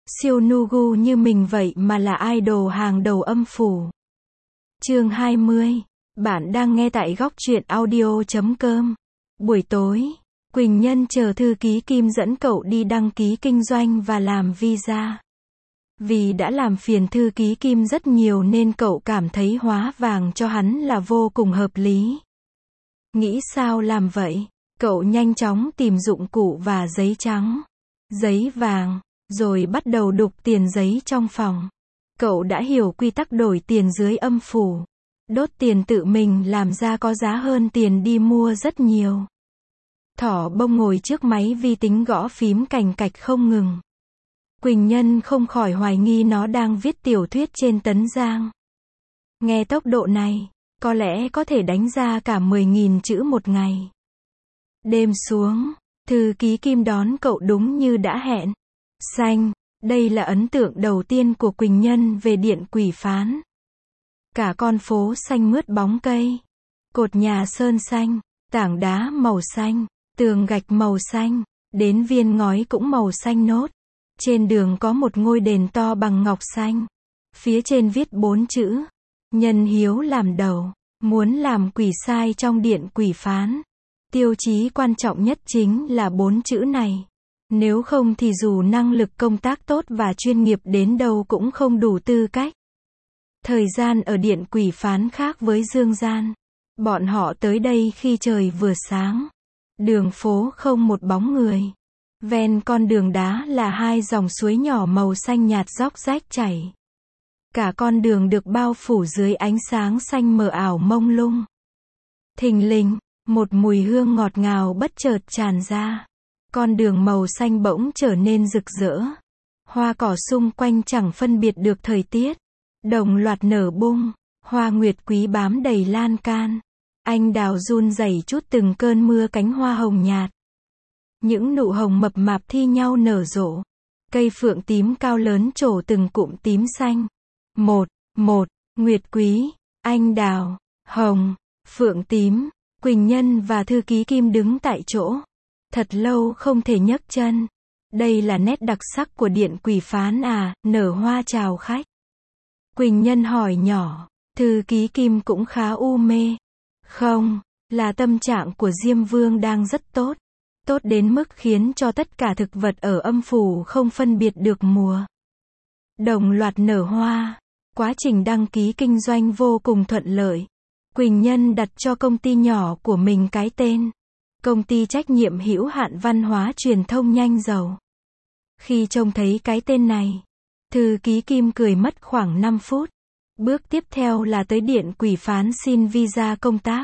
Siêu Nugu như mình vậy mà là idol hàng đầu âm phủ. Chương 20. Bạn đang nghe tại góc truyện audio.com. Buổi tối, Quỳnh Nhân chờ thư ký Kim dẫn cậu đi đăng ký kinh doanh và làm visa. Vì đã làm phiền thư ký Kim rất nhiều nên cậu cảm thấy hóa vàng cho hắn là vô cùng hợp lý. Nghĩ sao làm vậy? Cậu nhanh chóng tìm dụng cụ và giấy trắng, giấy vàng, rồi bắt đầu đục tiền giấy trong phòng. Cậu đã hiểu quy tắc đổi tiền dưới âm phủ. Đốt tiền tự mình làm ra có giá hơn tiền đi mua rất nhiều. Thỏ bông ngồi trước máy vi tính gõ phím cành cạch không ngừng. Quỳnh Nhân không khỏi hoài nghi nó đang viết tiểu thuyết trên tấn giang. Nghe tốc độ này, có lẽ có thể đánh ra cả 10.000 chữ một ngày. Đêm xuống, thư ký Kim đón cậu đúng như đã hẹn. Xanh, đây là ấn tượng đầu tiên của Quỳnh Nhân về Điện Quỷ Phán. Cả con phố xanh mướt bóng cây, cột nhà sơn xanh, tảng đá màu xanh, tường gạch màu xanh, đến viên ngói cũng màu xanh nốt. Trên đường có một ngôi đền to bằng ngọc xanh. Phía trên viết 4 chữ: Nhân hiếu làm đầu, muốn làm quỷ sai trong Điện Quỷ Phán. Tiêu chí quan trọng nhất chính là 4 chữ này. Nếu không thì dù năng lực công tác tốt và chuyên nghiệp đến đâu cũng không đủ tư cách. Thời gian ở Điện Quỷ Phán khác với dương gian. Bọn họ tới đây khi trời vừa sáng. Đường phố không một bóng người. Ven con đường đá là 2 dòng suối nhỏ màu xanh nhạt róc rách chảy. Cả con đường được bao phủ dưới ánh sáng xanh mờ ảo mông lung. Thình lình, một mùi hương ngọt ngào bất chợt tràn ra. Con đường màu xanh bỗng trở nên rực rỡ. Hoa cỏ xung quanh chẳng phân biệt được thời tiết. Đồng loạt nở bung, hoa nguyệt quý bám đầy lan can. Anh đào run rẩy chút từng cơn mưa cánh hoa hồng nhạt. Những nụ hồng mập mạp thi nhau nở rộ. Cây phượng tím cao lớn trổ từng cụm tím xanh. Một, nguyệt quý, anh đào, hồng, phượng tím. Quỳnh Nhân và thư ký Kim đứng tại chỗ. Thật lâu không thể nhấc chân. Đây là nét đặc sắc của Điện Quỷ Phán à, nở hoa chào khách. Quỳnh Nhân hỏi nhỏ, thư ký Kim cũng khá u mê. Không, là tâm trạng của Diêm Vương đang rất tốt. Tốt đến mức khiến cho tất cả thực vật ở âm phủ không phân biệt được mùa. Đồng loạt nở hoa. Quá trình đăng ký kinh doanh vô cùng thuận lợi. Quỳnh Nhân đặt cho công ty nhỏ của mình cái tên: Công ty trách nhiệm hữu hạn văn hóa truyền thông Nhanh Giàu. Khi trông thấy cái tên này, thư ký Kim cười mất khoảng 5 phút. Bước tiếp theo là tới Điện Quỷ Phán xin visa công tác.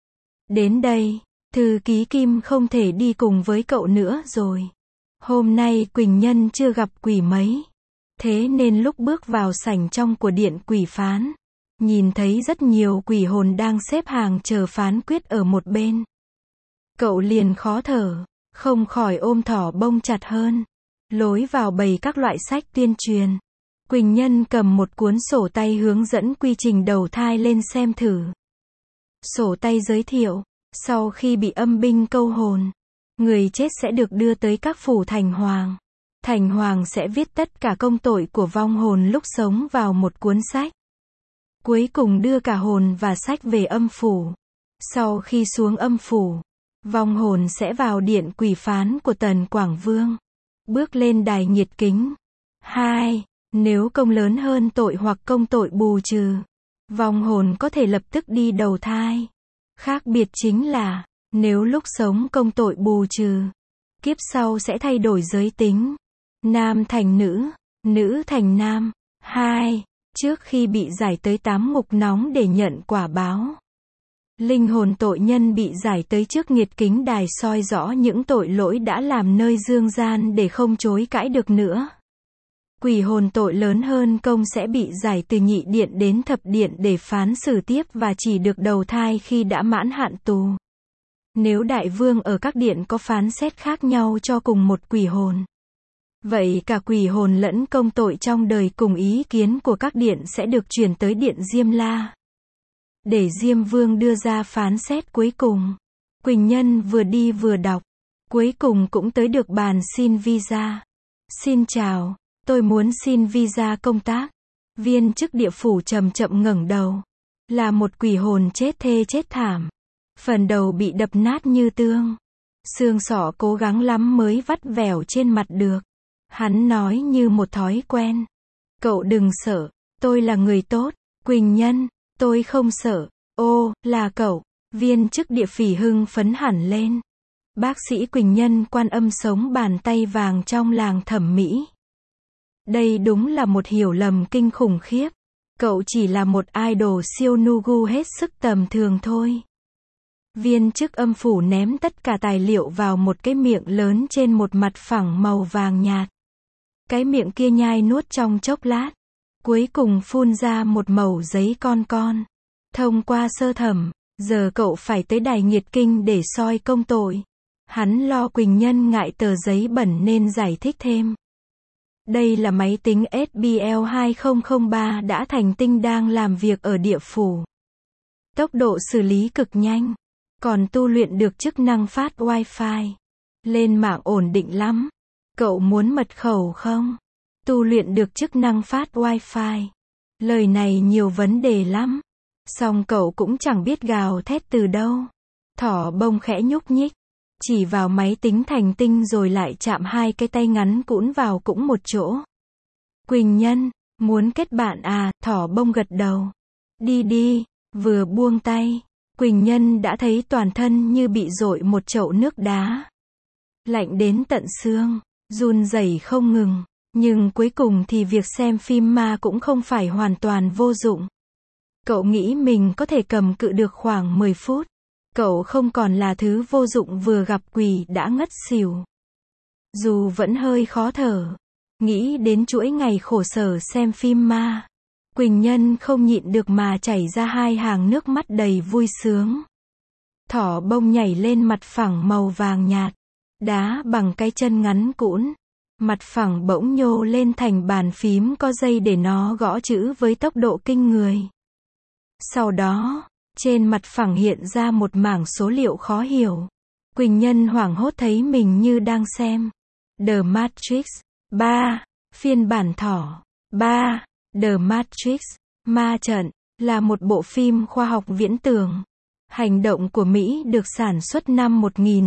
Đến đây, thư ký Kim không thể đi cùng với cậu nữa rồi. Hôm nay Quỳnh Nhân chưa gặp quỷ mấy. Thế nên lúc bước vào sảnh trong của Điện Quỷ Phán, nhìn thấy rất nhiều quỷ hồn đang xếp hàng chờ phán quyết ở một bên. Cậu liền khó thở, không khỏi ôm thỏ bông chặt hơn. Lối vào bày các loại sách tuyên truyền. Quỳnh Nhân cầm một cuốn sổ tay hướng dẫn quy trình đầu thai lên xem thử. Sổ tay giới thiệu, sau khi bị âm binh câu hồn, người chết sẽ được đưa tới các phủ thành hoàng. Thành hoàng sẽ viết tất cả công tội của vong hồn lúc sống vào một cuốn sách. Cuối cùng đưa cả hồn và sách về âm phủ. Sau khi xuống âm phủ, vong hồn sẽ vào Điện Quỷ Phán của Tần Quảng Vương. Bước lên đài nhiệt kính. 2. Nếu công lớn hơn tội hoặc công tội bù trừ, vong hồn có thể lập tức đi đầu thai. Khác biệt chính là, nếu lúc sống công tội bù trừ, kiếp sau sẽ thay đổi giới tính. Nam thành nữ, nữ thành nam. 2. Trước khi bị giải tới 8 ngục nóng để nhận quả báo, linh hồn tội nhân bị giải tới trước nhiệt kính đài soi rõ những tội lỗi đã làm nơi dương gian để không chối cãi được nữa. Quỷ hồn tội lớn hơn công sẽ bị giải từ nhị điện đến thập điện để phán xử tiếp và chỉ được đầu thai khi đã mãn hạn tù. Nếu đại vương ở các điện có phán xét khác nhau cho cùng một quỷ hồn, vậy cả quỷ hồn lẫn công tội trong đời cùng ý kiến của các điện sẽ được chuyển tới điện Diêm La, để Diêm Vương đưa ra phán xét cuối cùng. Quỳnh Nhân vừa đi vừa đọc, cuối cùng cũng tới được bàn xin visa. Xin chào, Tôi muốn xin visa công tác. Viên chức địa phủ chậm chậm ngẩng đầu. Là một quỷ hồn chết thê chết thảm. Phần đầu bị đập nát như tương. Xương sọ cố gắng lắm mới vắt vẻo trên mặt được. Hắn nói như một thói quen. Cậu đừng sợ, tôi là người tốt. Quỳnh Nhân, tôi không sợ. Ô, là cậu. Viên chức địa phỉ hưng phấn hẳn lên. Bác sĩ Quỳnh Nhân Quan Âm sống bàn tay vàng trong làng thẩm mỹ. Đây đúng là một hiểu lầm kinh khủng khiếp. Cậu chỉ là một idol siêu nugu hết sức tầm thường thôi. Viên chức âm phủ ném tất cả tài liệu vào một cái miệng lớn trên một mặt phẳng màu vàng nhạt. Cái miệng kia nhai nuốt trong chốc lát. Cuối cùng phun ra một mẩu giấy con. Thông qua sơ thẩm, giờ cậu phải tới đài nghiệt kinh để soi công tội. Hắn lo Quỳnh Nhân ngại tờ giấy bẩn nên giải thích thêm. Đây là máy tính SBL 2003 đã thành tinh đang làm việc ở địa phủ. Tốc độ xử lý cực nhanh. Còn tu luyện được chức năng phát wifi. Lên mạng ổn định lắm. Cậu muốn mật khẩu không? Tu luyện được chức năng phát wifi. Lời này nhiều vấn đề lắm. Song cậu cũng chẳng biết gào thét từ đâu. Thỏ bông khẽ nhúc nhích. Chỉ vào máy tính thành tinh rồi lại chạm hai cái tay ngắn cũn vào cũng một chỗ. Quỳnh Nhân, muốn kết bạn à? Thỏ bông gật đầu. Đi, vừa buông tay. Quỳnh Nhân đã thấy toàn thân như bị dội một chậu nước đá. Lạnh đến tận xương, run rẩy không ngừng. Nhưng cuối cùng thì việc xem phim ma cũng không phải hoàn toàn vô dụng. Cậu nghĩ mình có thể cầm cự được khoảng 10 phút. Cậu không còn là thứ vô dụng vừa gặp quỷ đã ngất xỉu. Dù vẫn hơi khó thở. Nghĩ đến chuỗi ngày khổ sở xem phim ma. Quỳnh Nhân không nhịn được mà chảy ra hai hàng nước mắt đầy vui sướng. Thỏ bông nhảy lên mặt phẳng màu vàng nhạt. Đá bằng cái chân ngắn cũn. Mặt phẳng bỗng nhô lên thành bàn phím có dây để nó gõ chữ với tốc độ kinh người. Sau đó, trên mặt phẳng hiện ra một mảng số liệu khó hiểu. Quỳnh Nhân hoảng hốt thấy mình như đang xem The Matrix 3, phiên bản thỏ 3. The Matrix, Ma Trận, là một bộ phim khoa học viễn tưởng. Hành động của Mỹ được sản xuất năm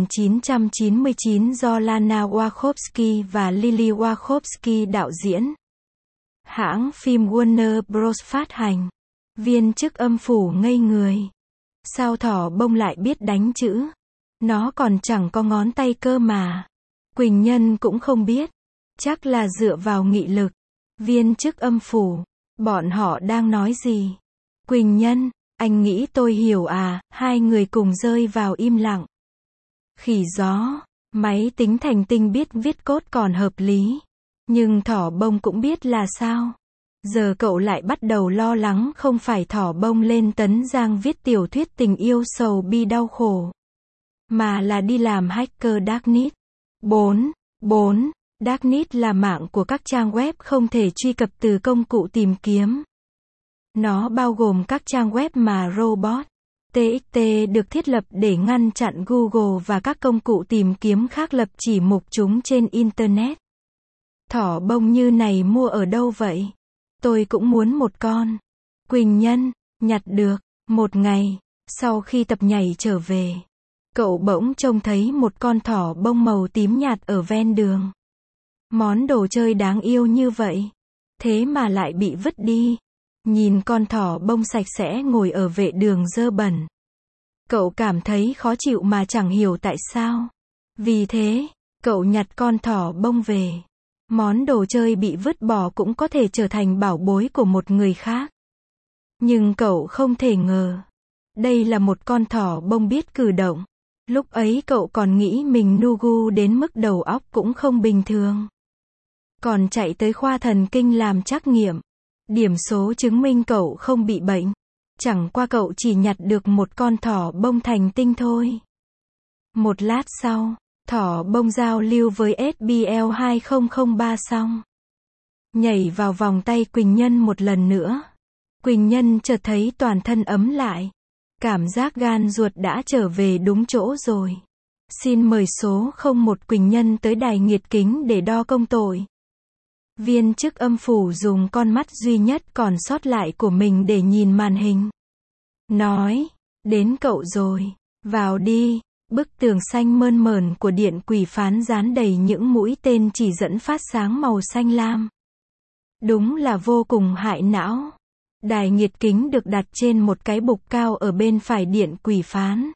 1999 do Lana Wachowski và Lily Wachowski đạo diễn. Hãng phim Warner Bros. Phát hành. Viên chức âm phủ ngây người. Sao thỏ bông lại biết đánh chữ? Nó còn chẳng có ngón tay cơ mà. Quỳnh Nhân cũng không biết. Chắc là dựa vào nghị lực. Viên chức âm phủ. Bọn họ đang nói gì? Quỳnh Nhân, anh nghĩ tôi hiểu à? Hai người cùng rơi vào im lặng. Khỉ gió. Máy tính thành tinh biết viết code còn hợp lý. Nhưng thỏ bông cũng biết là sao. Giờ cậu lại bắt đầu lo lắng không phải thỏ bông lên Tấn Giang viết tiểu thuyết tình yêu sầu bi đau khổ. Mà là đi làm hacker Darknet. 4. Darknet là mạng của các trang web không thể truy cập từ công cụ tìm kiếm. Nó bao gồm các trang web mà robot TXT được thiết lập để ngăn chặn Google và các công cụ tìm kiếm khác lập chỉ mục chúng trên Internet. Thỏ bông như này mua ở đâu vậy? Tôi cũng muốn một con. Quỳnh Nhân, nhặt được. Một ngày, sau khi tập nhảy trở về, cậu bỗng trông thấy một con thỏ bông màu tím nhạt ở ven đường. Món đồ chơi đáng yêu như vậy. Thế mà lại bị vứt đi. Nhìn con thỏ bông sạch sẽ ngồi ở vệ đường dơ bẩn. Cậu cảm thấy khó chịu mà chẳng hiểu tại sao. Vì thế, cậu nhặt con thỏ bông về. Món đồ chơi bị vứt bỏ cũng có thể trở thành bảo bối của một người khác. Nhưng cậu không thể ngờ. Đây là một con thỏ bông biết cử động. Lúc ấy cậu còn nghĩ mình nugu đến mức đầu óc cũng không bình thường. Còn chạy tới khoa thần kinh làm trắc nghiệm. Điểm số chứng minh cậu không bị bệnh. Chẳng qua cậu chỉ nhặt được một con thỏ bông thành tinh thôi. Một lát sau, thỏ bông giao lưu với SBL 2003 xong. Nhảy vào vòng tay Quỳnh Nhân một lần nữa. Quỳnh Nhân chợt thấy toàn thân ấm lại. Cảm giác gan ruột đã trở về đúng chỗ rồi. Xin mời số 01 Quỳnh Nhân tới đài nghiệt kính để đo công tội. Viên chức âm phủ dùng con mắt duy nhất còn sót lại của mình để nhìn màn hình. Nói, đến cậu rồi, vào đi. Bức tường xanh mơn mởn của điện quỷ phán dán đầy những mũi tên chỉ dẫn phát sáng màu xanh lam. Đúng là vô cùng hại não. Đài nhiệt kính được đặt trên một cái bục cao ở bên phải điện quỷ phán.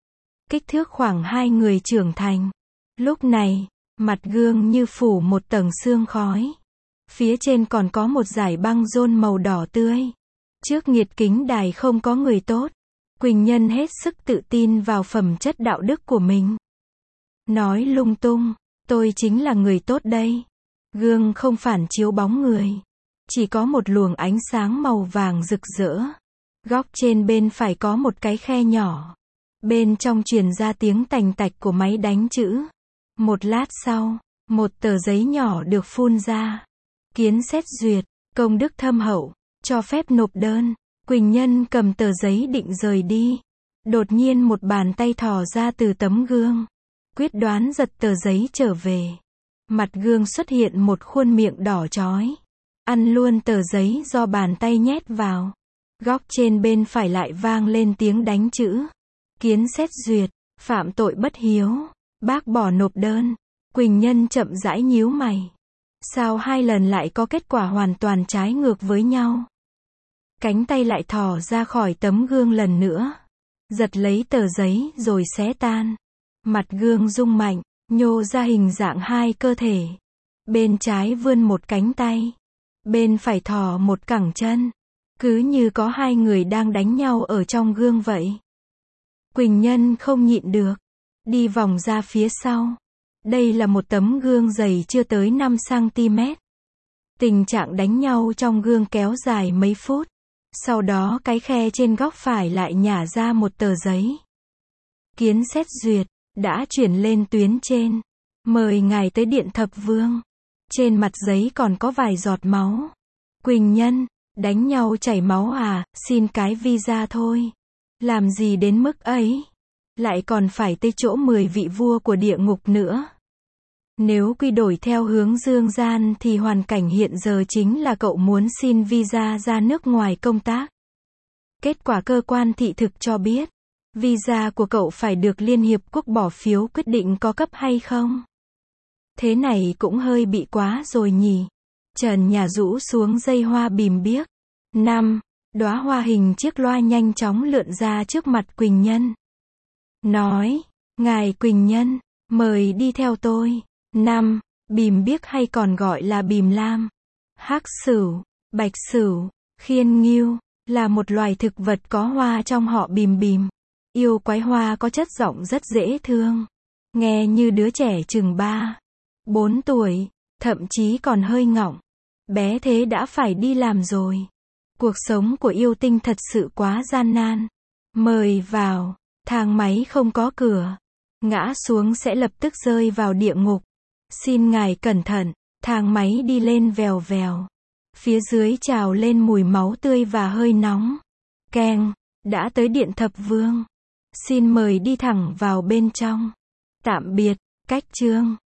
Kích thước khoảng 2 người trưởng thành. Lúc này, mặt gương như phủ một tầng sương khói. Phía trên còn có một dải băng rôn màu đỏ tươi. Trước nhiệt kính đài không có người tốt. Quỳnh Nhân hết sức tự tin vào phẩm chất đạo đức của mình. Nói lung tung, tôi chính là người tốt đây. Gương không phản chiếu bóng người. Chỉ có một luồng ánh sáng màu vàng rực rỡ. Góc trên bên phải có một cái khe nhỏ. Bên trong truyền ra tiếng tành tạch của máy đánh chữ. Một lát sau, một tờ giấy nhỏ được phun ra. Kiến xét duyệt, công đức thâm hậu, cho phép nộp đơn. Quỳnh Nhân cầm tờ giấy định rời đi. Đột nhiên một bàn tay thò ra từ tấm gương. Quyết đoán giật tờ giấy trở về. Mặt gương xuất hiện một khuôn miệng đỏ chói. Ăn luôn tờ giấy do bàn tay nhét vào. Góc trên bên phải lại vang lên tiếng đánh chữ. Kiến xét duyệt, phạm tội bất hiếu, bác bỏ nộp đơn. Quỳnh Nhân chậm rãi nhíu mày. Sao 2 lần lại có kết quả hoàn toàn trái ngược với nhau? Cánh tay lại thò ra khỏi tấm gương lần nữa. Giật lấy tờ giấy rồi xé tan. Mặt gương rung mạnh, nhô ra hình dạng 2 cơ thể. Bên trái vươn một cánh tay. Bên phải thò một cẳng chân. Cứ như có 2 người đang đánh nhau ở trong gương vậy. Quỳnh Nhân không nhịn được. Đi vòng ra phía sau. Đây là một tấm gương dày chưa tới 5 cm. Tình trạng đánh nhau trong gương kéo dài mấy phút. Sau đó cái khe trên góc phải lại nhả ra một tờ giấy. Kiến xét duyệt, đã chuyển lên tuyến trên. Mời ngài tới điện thập vương. Trên mặt giấy còn có vài giọt máu. Quỳnh Nhân, đánh nhau chảy máu à, xin cái visa thôi. Làm gì đến mức ấy? Lại còn phải tới chỗ 10 vị vua của địa ngục nữa. Nếu quy đổi theo hướng dương gian thì hoàn cảnh hiện giờ chính là cậu muốn xin visa ra nước ngoài công tác. Kết quả cơ quan thị thực cho biết, visa của cậu phải được Liên Hiệp Quốc bỏ phiếu quyết định có cấp hay không. Thế này cũng hơi bị quá rồi nhỉ. Trần nhà rũ xuống dây hoa bìm biếc. 5. Đóa hoa hình chiếc loa nhanh chóng lượn ra trước mặt Quỳnh Nhân. Nói, ngài Quỳnh Nhân, mời đi theo tôi. 5. Bìm biếc hay còn gọi là bìm lam, hắc sửu, bạch sửu, khiên ngưu, là một loài thực vật có hoa trong họ bìm bìm. Yêu quái hoa có chất giọng rất dễ thương. Nghe như đứa trẻ chừng 3, 4 tuổi, thậm chí còn hơi ngọng. Bé thế đã phải đi làm rồi. Cuộc sống của yêu tinh thật sự quá gian nan. Mời vào, thang máy không có cửa. Ngã xuống sẽ lập tức rơi vào địa ngục. Xin ngài cẩn thận, thang máy đi lên vèo vèo. Phía dưới trào lên mùi máu tươi và hơi nóng. Keng, đã tới điện thập vương. Xin mời đi thẳng vào bên trong. Tạm biệt, cách chương.